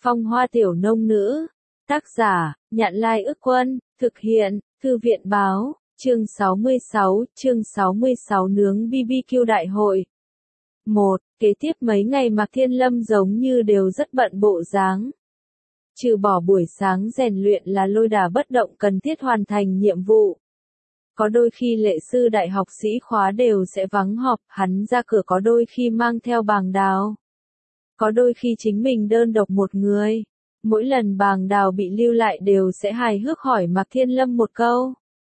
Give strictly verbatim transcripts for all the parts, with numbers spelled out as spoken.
Phong hoa tiểu nông nữ. Tác giả, Nhạn Lai Ức Quân, thực hiện, Thư viện Báo, chương sáu mươi sáu, chương sáu mươi sáu nướng bê bê kiu đại hội. một. Kế tiếp mấy ngày Mạc Thiên Lâm giống như đều rất bận bộ dáng. Trừ bỏ buổi sáng rèn luyện là lôi đả bất động cần thiết hoàn thành nhiệm vụ. Có đôi khi lệ sư đại học sĩ khóa đều sẽ vắng họp, hắn ra cửa có đôi khi mang theo bàng đào. Có đôi khi chính mình đơn độc một người. Mỗi lần bàng đào bị lưu lại đều sẽ hài hước hỏi Mạc Thiên Lâm một câu.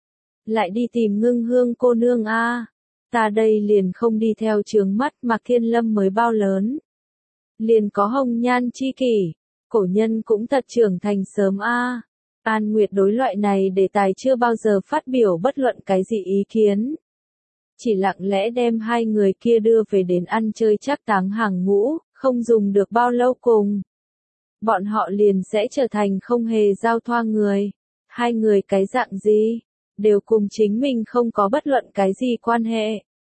Lại đi tìm Ngưng Hương cô nương a à. Ta đây liền không đi theo chướng mắt Mạc Thiên Lâm mới bao lớn. Liền có hồng nhan chi kỷ, cổ nhân cũng thật trưởng thành sớm a à. An Nguyệt đối loại này đề tài chưa bao giờ phát biểu bất luận cái gì ý kiến. Chỉ lặng lẽ đem hai người kia đưa về đến ăn chơi chắc táng hàng ngũ, không dùng được bao lâu cùng. Bọn họ liền sẽ trở thành không hề giao thoa người. Hai người cái dạng gì, đều cùng chính mình không có bất luận cái gì quan hệ.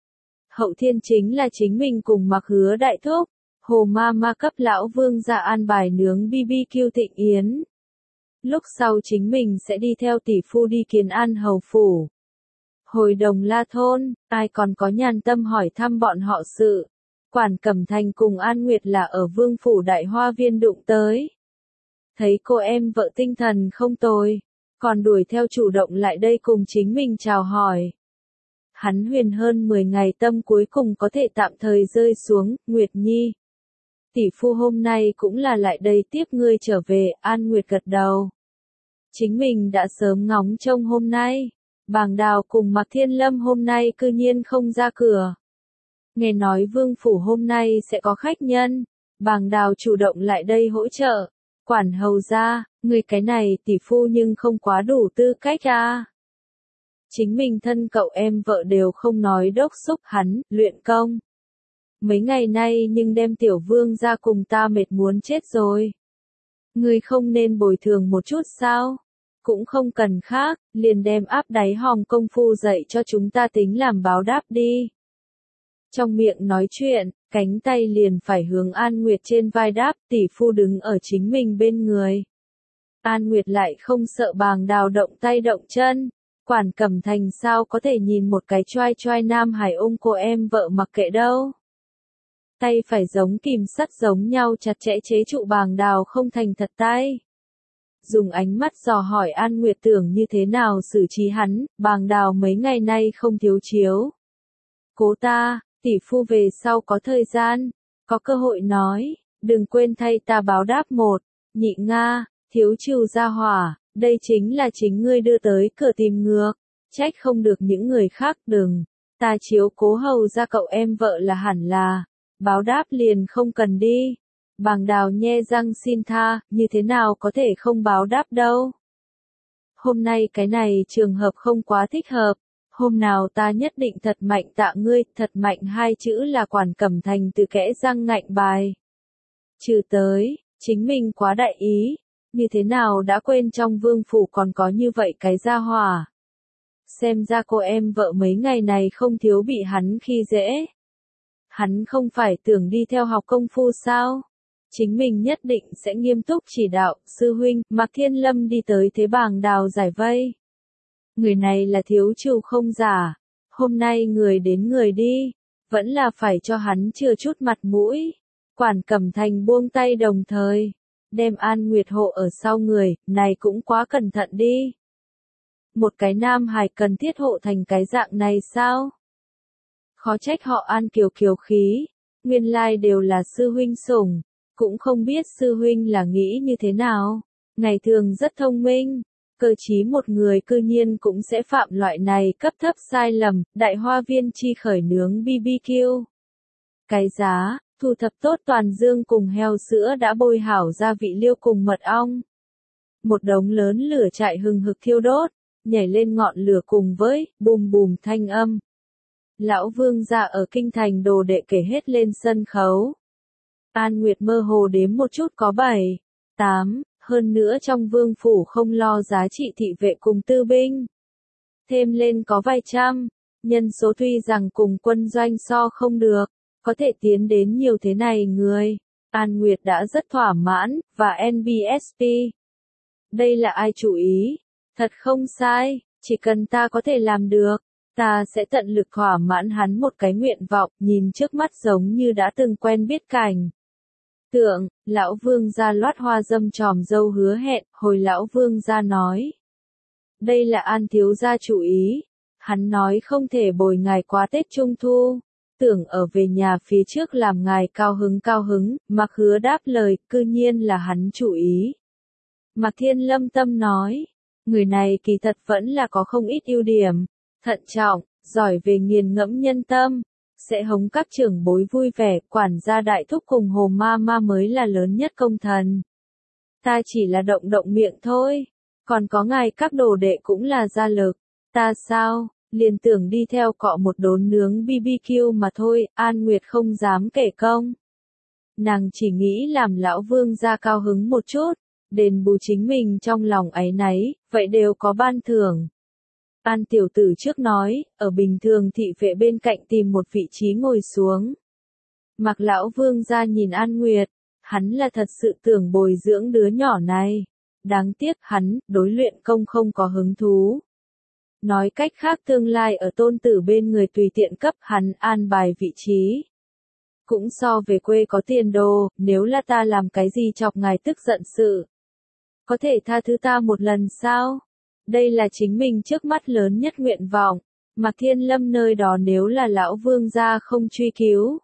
Hậu thiên chính là chính mình cùng Mặc Hứa đại thúc, Hồ Ma Ma cấp lão vương ra an bài nướng bê bê kiu thịnh yến. Lúc sau chính mình sẽ đi theo tỷ phu đi kiến an hầu phủ. Hồi Đồng La thôn, ai còn có nhàn tâm hỏi thăm bọn họ sự. Quản Cẩm Thành cùng An Nguyệt là ở Vương phủ Đại Hoa Viên đụng tới. Thấy cô em vợ tinh thần không tồi, còn đuổi theo chủ động lại đây cùng chính mình chào hỏi. Hắn huyền hơn mười ngày tâm cuối cùng có thể tạm thời rơi xuống. Nguyệt Nhi, tỷ phu hôm nay cũng là lại đây tiếp ngươi trở về. An Nguyệt gật đầu. Chính mình đã sớm ngóng trông hôm nay. Bàng Đào cùng Mạc Thiên Lâm hôm nay cư nhiên không ra cửa. Nghe nói Vương phủ hôm nay sẽ có khách nhân, Bàng Đào chủ động lại đây hỗ trợ. Quản hầu ra, người cái này tỷ phu nhưng không quá đủ tư cách à. Chính mình thân cậu em vợ đều không nói đốc xúc hắn, luyện công. Mấy ngày nay nhưng đem tiểu vương ra cùng ta mệt muốn chết rồi. Người không nên bồi thường một chút sao? Cũng không cần khác, liền đem áp đáy hòm công phu dạy cho chúng ta tính làm báo đáp đi. Trong miệng nói chuyện, cánh tay liền phải hướng An Nguyệt trên vai đáp, tỷ phu đứng ở chính mình bên người. An Nguyệt lại không sợ Bàng Đào động tay động chân. Quản Cẩm Thành sao có thể nhìn một cái choai choai nam hải ôm cô em vợ mặc kệ đâu. Tay phải giống kìm sắt giống nhau chặt chẽ chế trụ Bàng Đào không thành thật tay. Dùng ánh mắt dò hỏi An Nguyệt tưởng như thế nào xử trí hắn. Bàng Đào mấy ngày nay không thiếu chiếu cố ta. Tỷ phu về sau có thời gian, có cơ hội nói, đừng quên thay ta báo đáp một. Nhị Nga, thiếu trừ gia hỏa, đây chính là chính ngươi đưa tới cửa tìm ngược, trách không được những người khác. Đừng, ta chiếu cố hầu ra cậu em vợ là hẳn là, báo đáp liền không cần đi. Bàng Đào nhe răng xin tha, như thế nào có thể không báo đáp đâu. Hôm nay cái này trường hợp không quá thích hợp. Hôm nào ta nhất định thật mạnh tạ ngươi. Thật mạnh hai chữ là Quản Cẩm Thành từ kẽ răng ngạnh bài. Trừ tới, chính mình quá đại ý. Như thế nào đã quên trong vương phủ còn có như vậy cái gia hỏa. Xem ra cô em vợ mấy ngày này không thiếu bị hắn khi dễ. Hắn không phải tưởng đi theo học công phu sao? Chính mình nhất định sẽ nghiêm túc chỉ đạo. Sư huynh, Mạc Thiên Lâm đi tới thế Bàng Đào giải vây. Người này là thiếu trừ không giả. Hôm nay người đến người đi, vẫn là phải cho hắn chừa chút mặt mũi. Quản Cẩm Thành buông tay đồng thời, đem An Nguyệt hộ ở sau người, này cũng quá cẩn thận đi. Một cái nam hài cần thiết hộ thành cái dạng này sao? Khó trách họ An kiều kiều khí, nguyên lai đều là sư huynh sủng, cũng không biết sư huynh là nghĩ như thế nào. Ngày thường rất thông minh. Cơ trí một người cư nhiên cũng sẽ phạm loại này cấp thấp sai lầm. Đại Hoa Viên chi khởi nướng bê bê kiu. Cái giá, thu thập tốt toàn dương cùng heo sữa đã bôi hảo gia vị liêu cùng mật ong. Một đống lớn lửa chạy hừng hực thiêu đốt, nhảy lên ngọn lửa cùng với bùm bùm thanh âm. Lão vương gia ở kinh thành đồ đệ kể hết lên sân khấu. An Nguyệt mơ hồ đếm một chút có bảy, tám. Hơn nữa trong vương phủ không lo giá trị thị vệ cùng tư binh. Thêm lên có vài trăm, nhân số tuy rằng cùng quân doanh so không được, có thể tiến đến nhiều thế này người. An Nguyệt đã rất thỏa mãn, và en bê ét pê. Đây là ai chủ ý? Thật không sai, chỉ cần ta có thể làm được, ta sẽ tận lực thỏa mãn hắn một cái nguyện vọng, nhìn trước mắt giống như đã từng quen biết cảnh. Tượng, lão vương gia loát hoa dâm tròm dâu hứa hẹn, hồi lão vương gia nói. Đây là An thiếu gia chủ ý. Hắn nói không thể bồi ngài qua Tết Trung Thu. Tưởng ở về nhà phía trước làm ngài cao hứng cao hứng, Mạc Hứa đáp lời, cư nhiên là hắn chủ ý. Mạc Thiên Lâm tâm nói, người này kỳ thật vẫn là có không ít ưu điểm, thận trọng, giỏi về nghiền ngẫm nhân tâm, sẽ hống các trưởng bối vui vẻ, quản gia đại thúc cùng Hồ Ma Ma mới là lớn nhất công thần. Ta chỉ là động động miệng thôi, còn có ngài các đồ đệ cũng là gia lực, ta sao, liền tưởng đi theo cọ một đốn nướng bê bê kiu mà thôi, An Nguyệt không dám kể công. Nàng chỉ nghĩ làm lão vương gia cao hứng một chút, đền bù chính mình trong lòng áy náy, vậy đều có ban thưởng. An tiểu tử trước nói, ở bình thường thị vệ bên cạnh tìm một vị trí ngồi xuống. Mạc lão vương gia nhìn An Nguyệt, hắn là thật sự tưởng bồi dưỡng đứa nhỏ này. Đáng tiếc hắn, đối luyện công không có hứng thú. Nói cách khác tương lai ở tôn tử bên người tùy tiện cấp hắn an bài vị trí. Cũng so về quê có tiền đồ, nếu là ta làm cái gì chọc ngài tức giận sự. Có thể tha thứ ta một lần sao? Đây là chính mình trước mắt lớn nhất nguyện vọng, Mạc Thiên Lâm nơi đó nếu là lão vương gia không truy cứu.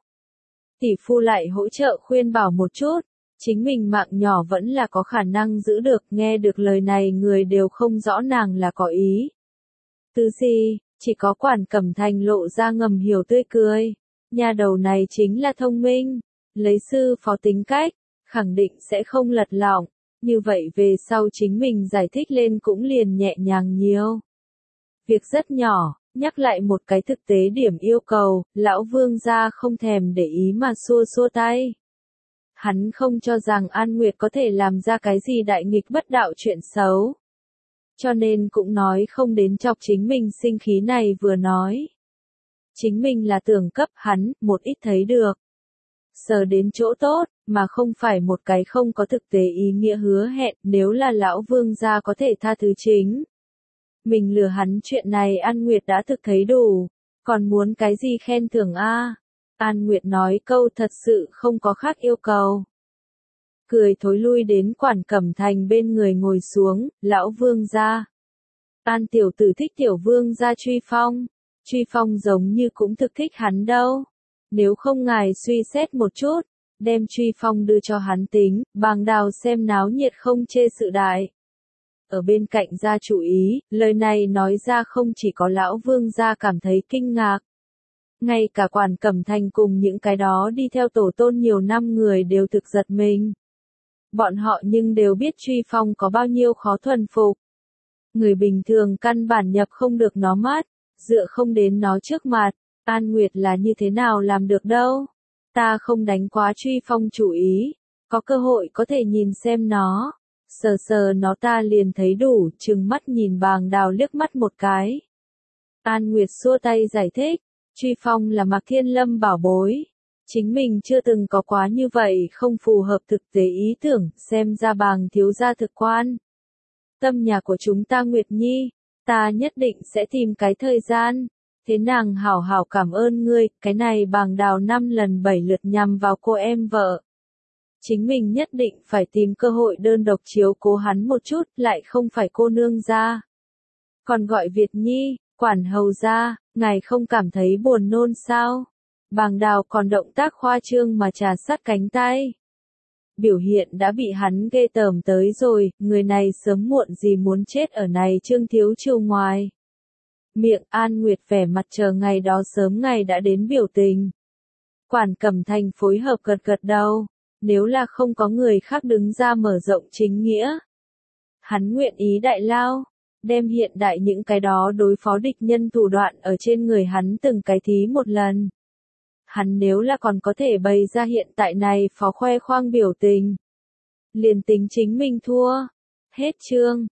Tỷ phu lại hỗ trợ khuyên bảo một chút, chính mình mạng nhỏ vẫn là có khả năng giữ được, nghe được lời này người đều không rõ nàng là có ý. Từ gì, chỉ có Quản Cẩm Thành lộ ra ngầm hiểu tươi cười, nhà đầu này chính là thông minh, lấy sư phó tính cách, khẳng định sẽ không lật lọng. Như vậy về sau chính mình giải thích lên cũng liền nhẹ nhàng nhiều. Việc rất nhỏ, nhắc lại một cái thực tế điểm yêu cầu, lão vương gia không thèm để ý mà xua xua tay. Hắn không cho rằng An Nguyệt có thể làm ra cái gì đại nghịch bất đạo chuyện xấu. Cho nên cũng nói không đến chọc chính mình sinh khí này vừa nói. Chính mình là tưởng cấp hắn, một ít thấy được. Sờ đến chỗ tốt, mà không phải một cái không có thực tế ý nghĩa hứa hẹn, nếu là lão vương gia có thể tha thứ chính. Mình lừa hắn chuyện này An Nguyệt đã thực thấy đủ, còn muốn cái gì khen thưởng a? An Nguyệt nói câu thật sự không có khác yêu cầu. Cười thối lui đến Quản Cẩm Thành bên người ngồi xuống, lão vương gia. An tiểu tử thích tiểu vương gia Truy Phong, Truy Phong giống như cũng thực thích hắn đâu. Nếu không ngài suy xét một chút, đem Truy Phong đưa cho hắn tính, bàng đào xem náo nhiệt không chê sự đại. Ở bên cạnh gia chủ ý, lời này nói ra không chỉ có lão vương gia cảm thấy kinh ngạc. Ngay cả Quản Cẩm Thành cùng những cái đó đi theo tổ tôn nhiều năm người đều thực giật mình. Bọn họ nhưng đều biết Truy Phong có bao nhiêu khó thuần phục. Người bình thường căn bản nhập không được nó mắt, dựa không đến nó trước mặt. An Nguyệt là như thế nào làm được đâu? Ta không đánh quá Truy Phong chủ ý, có cơ hội có thể nhìn xem nó, sờ sờ nó ta liền thấy đủ, trừng mắt nhìn bàng đào liếc mắt một cái. An Nguyệt xua tay giải thích, Truy Phong là Mạc Thiên Lâm bảo bối, chính mình chưa từng có quá như vậy không phù hợp thực tế ý tưởng, xem ra bàng thiếu gia thực quan. Tâm nhà của chúng ta Nguyệt Nhi, ta nhất định sẽ tìm cái thời gian. Thế nàng hảo hảo cảm ơn ngươi, cái này bàng đào năm lần bảy lượt nhằm vào cô em vợ. Chính mình nhất định phải tìm cơ hội đơn độc chiếu cố hắn một chút, lại không phải cô nương gia. Còn gọi Việt Nhi, quản hầu gia, ngài không cảm thấy buồn nôn sao? Bàng đào còn động tác khoa trương mà trà sát cánh tay. Biểu hiện đã bị hắn ghê tởm tới rồi, người này sớm muộn gì muốn chết ở này Trương thiếu chiều ngoài. Miệng An Nguyệt vẻ mặt chờ ngày đó sớm ngày đã đến biểu tình. Quản Cẩm Thành phối hợp gật gật đầu, nếu là không có người khác đứng ra mở rộng chính nghĩa. Hắn nguyện ý đại lao, đem hiện đại những cái đó đối phó địch nhân thủ đoạn ở trên người hắn từng cái thí một lần. Hắn nếu là còn có thể bày ra hiện tại này phó khoe khoang biểu tình. Liền tính chính mình thua. Hết chương.